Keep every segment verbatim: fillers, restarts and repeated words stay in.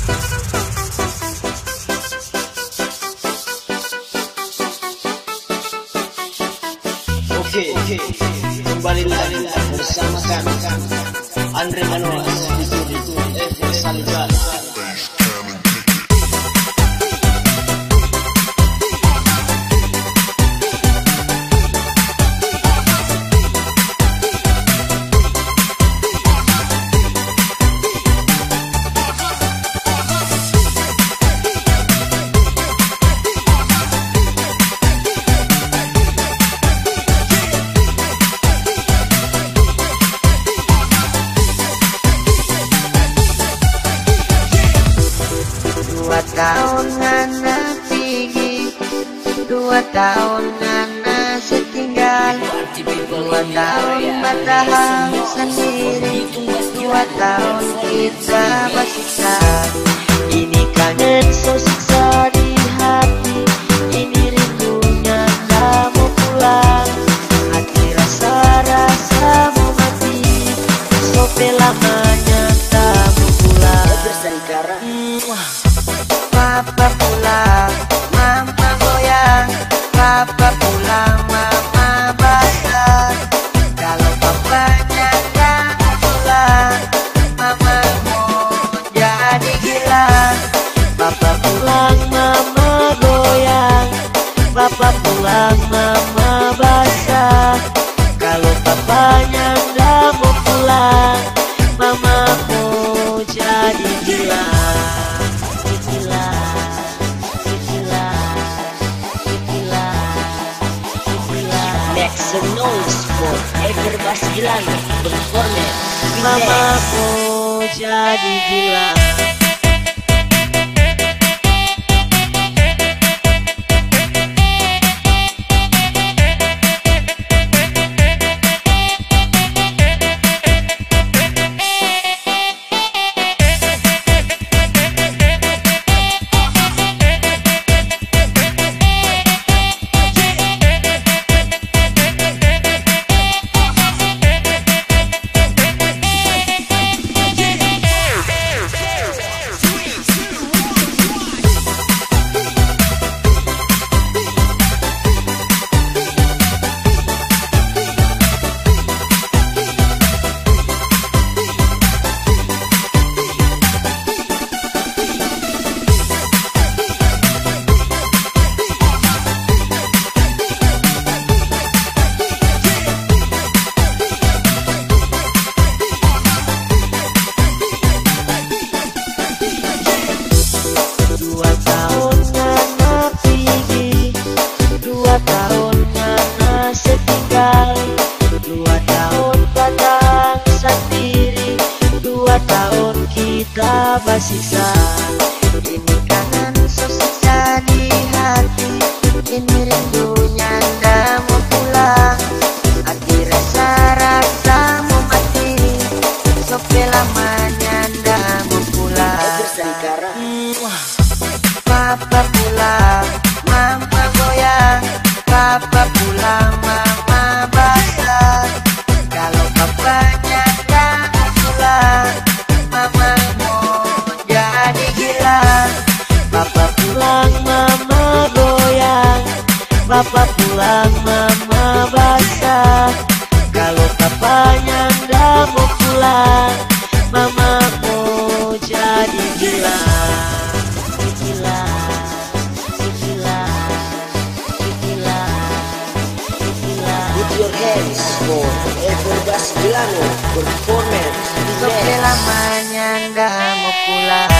Oke, kembali lagi bersama kami Andre Manoas di studio F Saliban. Dua tahun Nana tinggi, dua tahun Nana setinggal, dua tahun bertahan sendiri, dua tahun kita bersiksa. Ini kangen so siksa di hati, ini rindunya tak mau pulang, hati rasa-rasa mau mati, sope lamanya tak mau pulang. Papa pulang, mama goyang, papa pulang, mama basah. Kalau papanya tak pulang, mama mau jadi gila. Papa pulang, mama goyang, papa pulang, mama basah. Kalau papanya tak mau pulang, mama mau jadi gila. Make some noise for Everbas Gilan performance. Mamaku jadi gila. Dua tahun Nana tinggi, dua tahun Nana setinggal, dua tahun bertahan sendiri, dua tahun kita bersiksa. Ini kangen so siksa di hati, ini rindunya tak mau pulang, hati rasa-rasa mau mati, sope lamanya tak mau pulang. Papa pulang, mama goyang, papa pulang, mama basah. Kalau papanya tak pulang, mama mau jadi gila. Papa pulang, mama goyang, papa pulang, mama basah. Kalau papanya tak mau pulang, mama mau jadi gila. Put your hands for Everbas Gilan performance. Sope lamanya ndak mau pulang.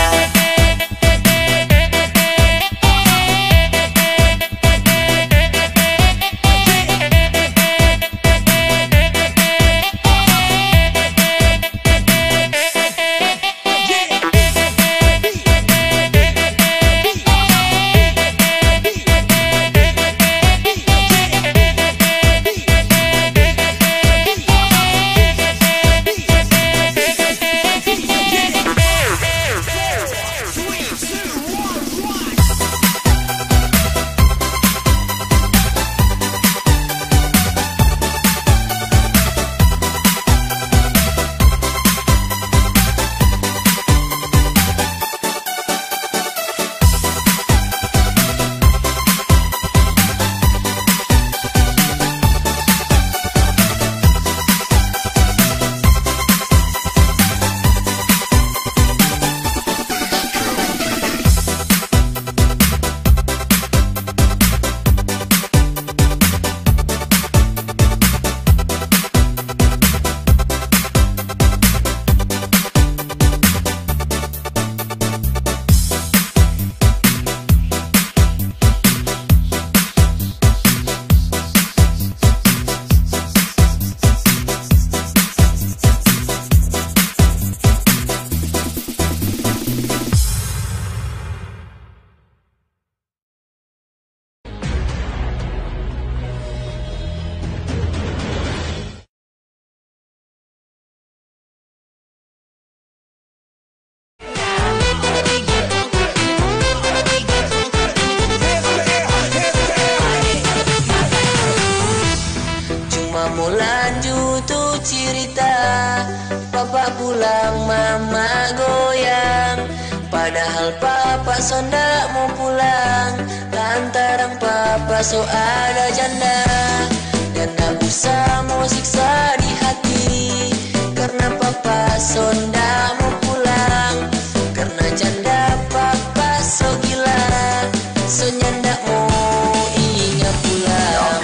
Padahal papa so ndak mau pulang, lantaran papa so ada janda. Dan ndak usah mau siksa di hati, karena papa so ndak mau pulang. Karena janda papa so gila, so ndak mau ingat pulang.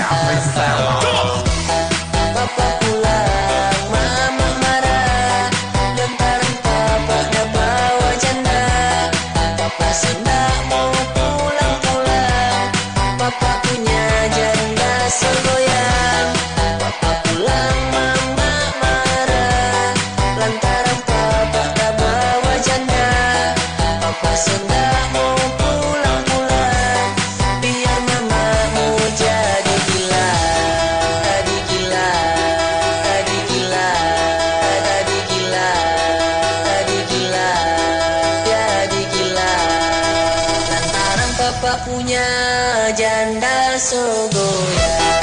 Papa pulang, mama marah, lantaran papa dah bawa janda. Papa sudah mau pulang-pulang, papa punya janda segoyang. Papa pulang, mama marah, lantaran papa dah bawa janda. Papa sudah mau pulang-pulang, biar mamamu jadi gila. Tadi gila, tadi gila, tadi gila, tadi gila, jadi gila. Lantaran papa punya janda segoyang.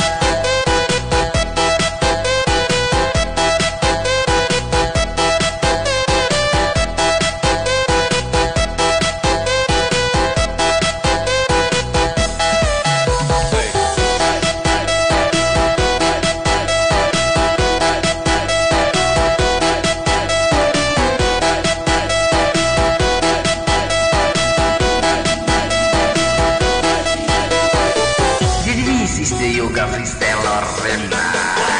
This is the Yoga Freestyler Remix.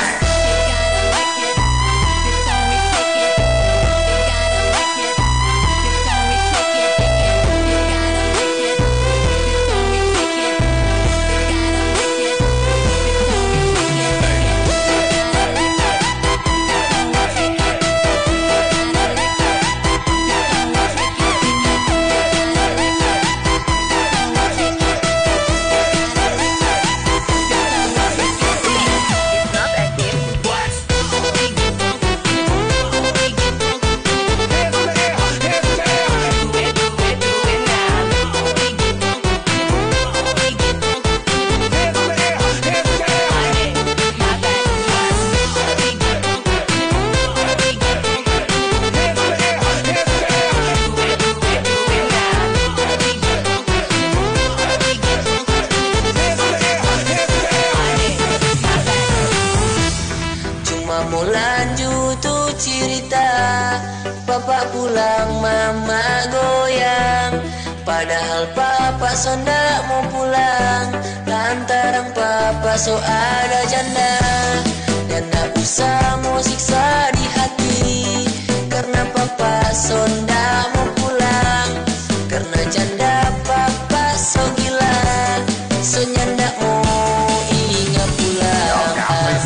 Mau lanjut tuh cerita, papa pulang mama goyang. Padahal papa so ndak mau pulang, lantaran papa so ada janda. Dan ndak usah mau siksa di hati, karena papa so ndak mau pulang. Karena janda papa so gila, so ndak mau ingat pulang.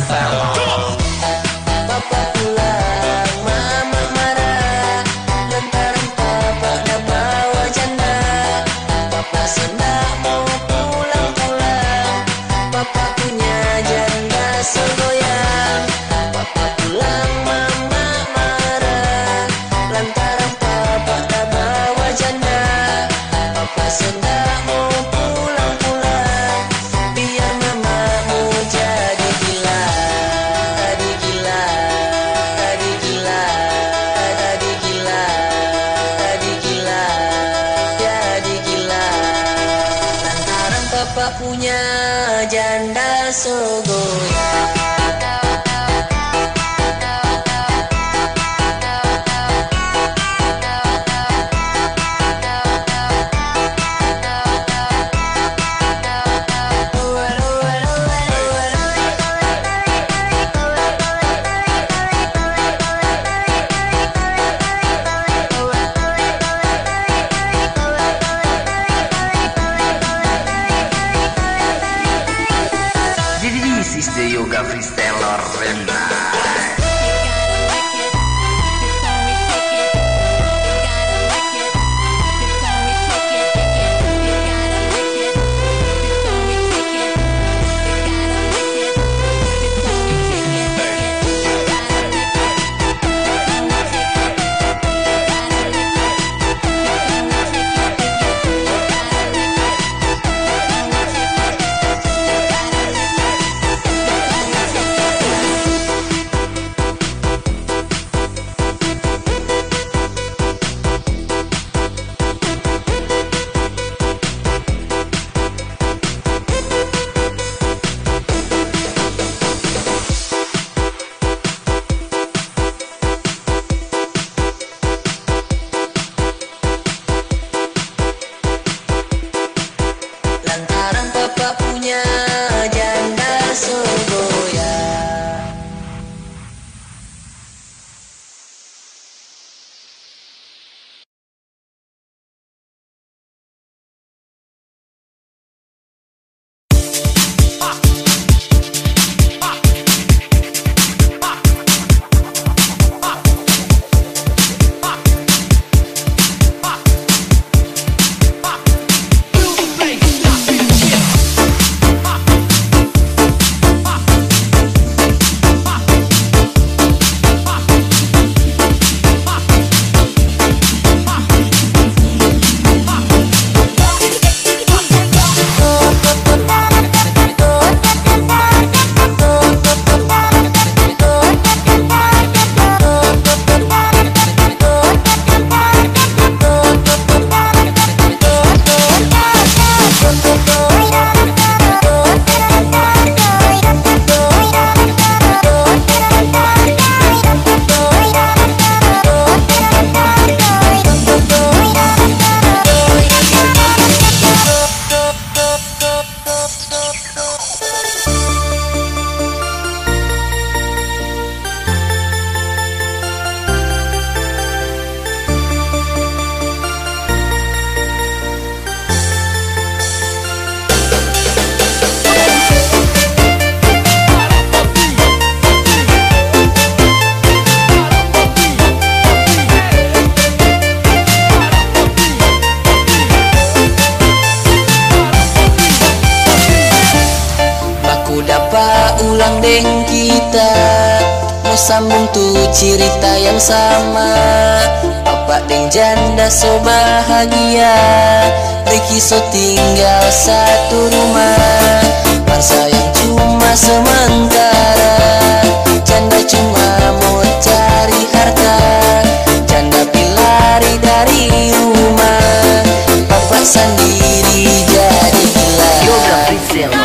Papa pulang, mama marah, lantaran papa dah bawa janda. Papa sudah mau pulang-pulang, papa punya janda segoyang. Papa pulang, mama marah, lantaran papa dah bawa janda. Papa sudah mau pulang-pulang, biar mamamu jadi gila. Tadi gila, tadi gila, tadi gila, tadi gila, jadi gila. Lantaran papa punya janda segoyang. This is the Yoga Freestyler Remix. sambung tuh cerita yang sama. Bapak deng janda so bahagia, Ricky so tinggal satu rumah. Pan sayang cuma sementara, janda cuma mau cari harta. Janda pilari dari rumah, bapak sendiri jadi gila. Yoga Priscillo.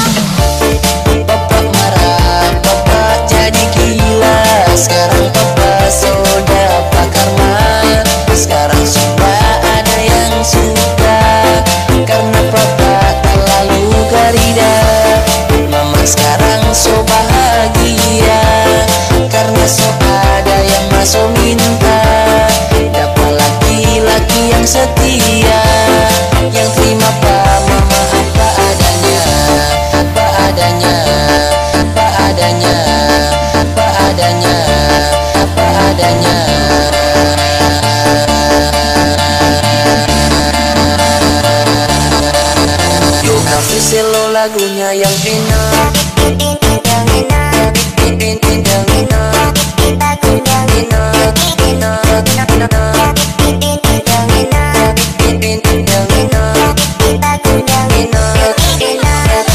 Bapak marah, bapak jadi gila. Sekarang bapak sudah bakar man. Sekarang sudah ada yang suka, karena bapak terlalu garida. Mama sekarang so bahagia, karena so ada yang masuk minta. Dapat laki-laki yang setia, yang terima pak mama apa adanya. Apa adanya, apa adanya, apa adanya, apa adanya. Yoga Priscillo lagunya yang enak, yang enak, yang enak, yang enak, lagunya enak, enak, enak, enak, yang enak, yang enak, yang enak, lagunya enak, enak,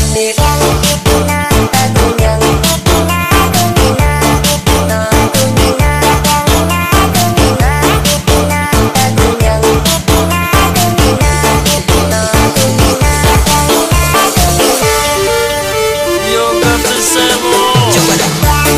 Yoga Priscillo. Coba dah.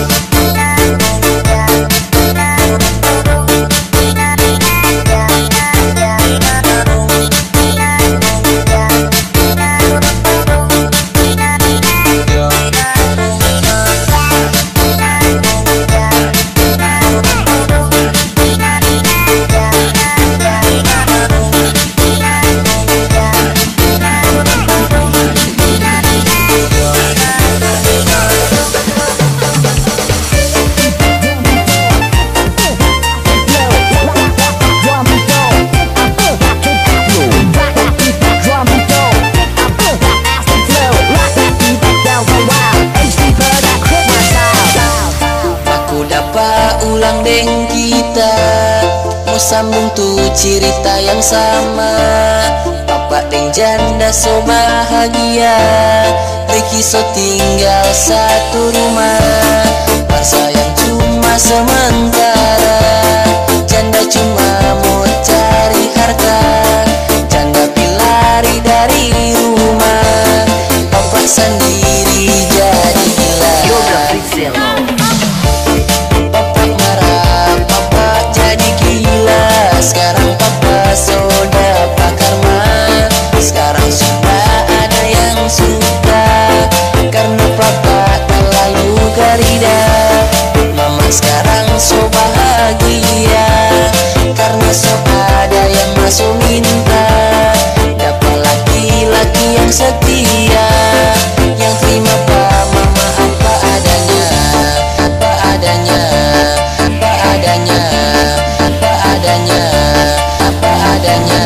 Aku dapat ulang deng kita, mau sambung tuh cerita yang sama. Bapak deng janda so bahagia, Ricky so tinggal satu rumah. Pan sayang cuma sementara, janda cuma mau cari harta. Janda pilari dari rumah, bapak sendiri jadi gila. Yoga Priscillo. Bapak marah, bapak jadi gila. Sekarang bapak sudah bakar man. Sekarang sudah ada yang suka, karena bapak terlalu garida. Mama sekarang so bahagia, karena so ada yang masuk minta. Dapat laki-laki yang setia, yang terima pak mama apa adanya. Apa adanya, apa adanya, apa adanya, apa adanya.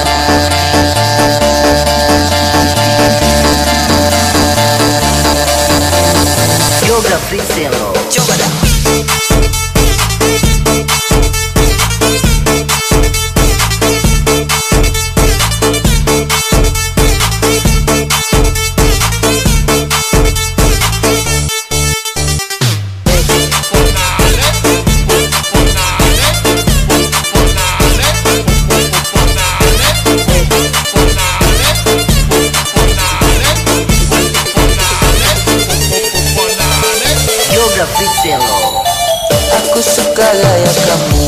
Yoga Priscillo. Coba dah. Yoga Priscillo. Aku suka gaya kamu.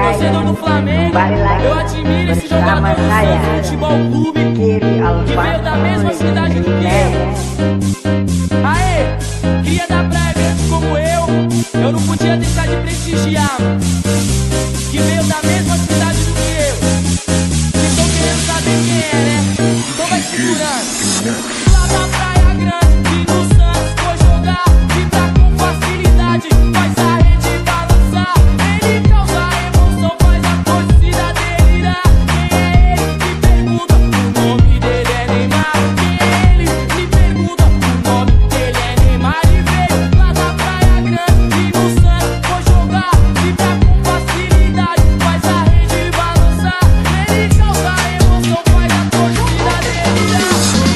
torcedor do Flamengo, eu admiro esse jogador do Santos Futebol Clube, que veio da mesma cidade do que eu. Aê, queria dar pra eventos como eu, eu não podia deixar de prestigiar, que veio da mesma cidade do que eu. Vocês estão querendo saber quem é, né? Então vai segurando. Lá da Praia Grande e no Santos foi jogar, vibra com facilidade, faz a rede balançar. Ele causa emoção, faz a torcida delirar. Quem é ele? Me pergunta, o nome dele é Neymar. Quem é ele? Me pergunta, o nome dele é Neymar. E veio lá da Praia Grande e no Santos foi jogar, vibra com facilidade, faz a rede balançar. Ele causa emoção, faz a torcida delirar.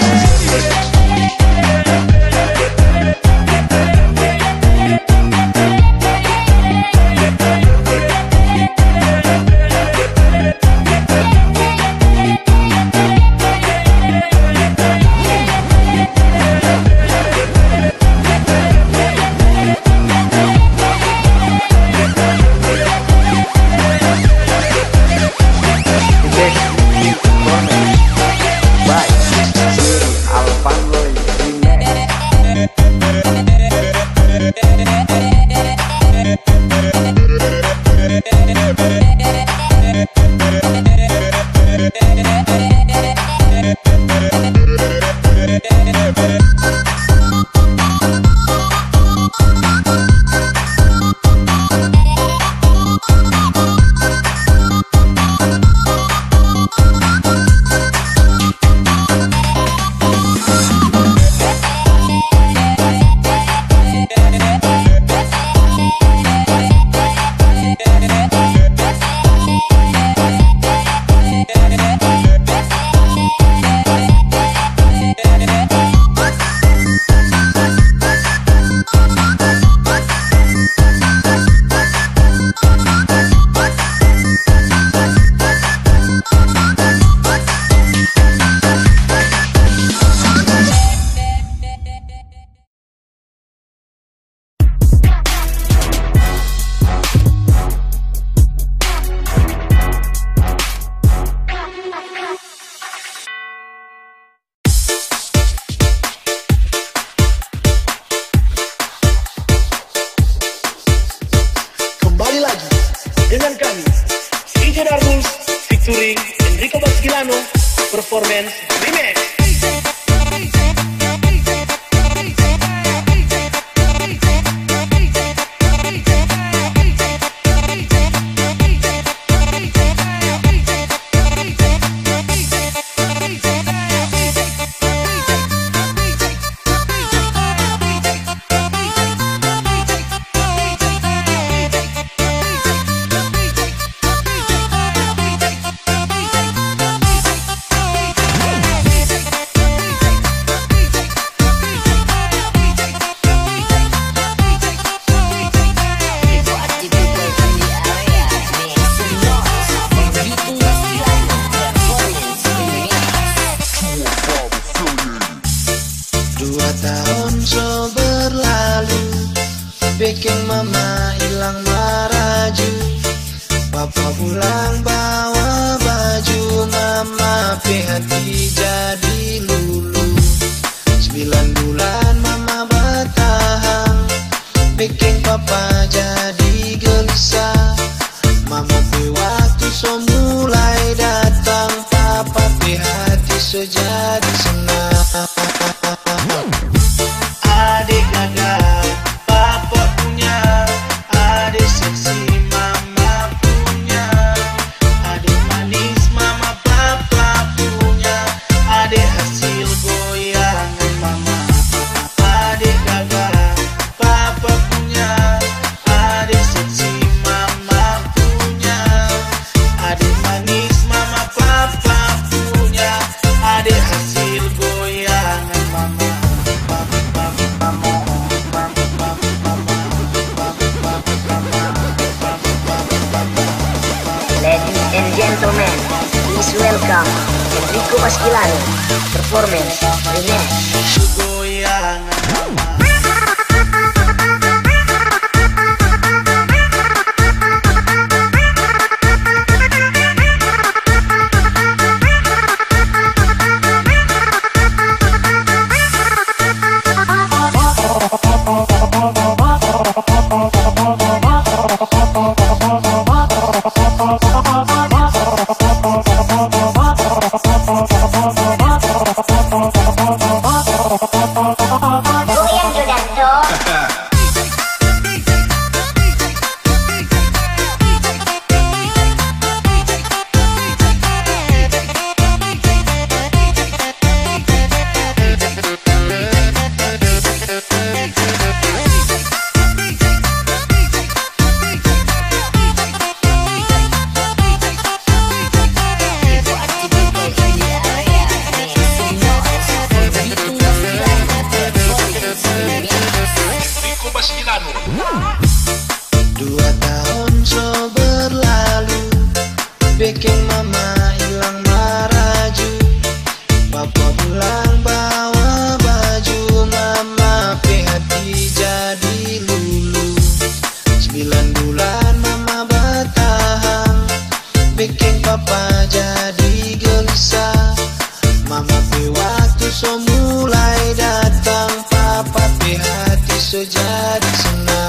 Dengan kami, D J Darmus featuring Enrico Basquilano, Performance Remix. Bikin mama hilang maraju. Papa pulang bawa baju, mama pe hati jadi lulu. Sembilan bulan mama bertahan, bikin papa jadi gelisah. Mama pe waktu so mulai datang, papa pe hati so jadi senang. Adik gagal papa punya, adik seksi mama punya, adik manis mama papa punya, adik hasil goyangan mama. Adik gagal papa punya, adik seksi mama punya, adik manis mama papa punya, adik hasil goyangan mama. Ladies and gentlemen, please welcome Enrico Basquilano, Performance Remix. Goyangan mama. Goyang Jodanto. Dua tahun so berlalu, bikin mama hilang maraju. Papa pulang bawa baju, mama pe hati jadi lulu. Sembilan bulan mama bertahan, bikin papa jadi gelisah. Mama pe waktu so mulai datang, papa pe hati so jadi senang.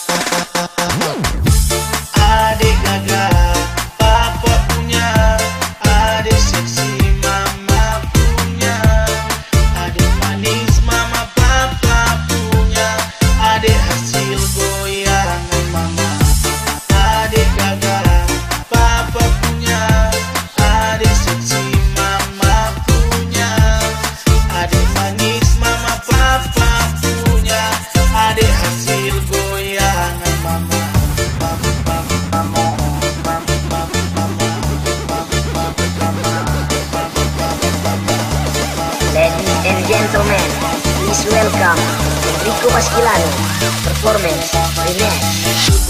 Adik gagah papa punya, adik seksi mama punya, adik manis mama papa punya, adik hasil goyangan mama. Adik gagah papa punya, adik seksi mama punya, adik manis mama papa punya, adik hasil goyangan mama. Ladies and gentlemen, please welcome Enrico Masquilano, performance remix.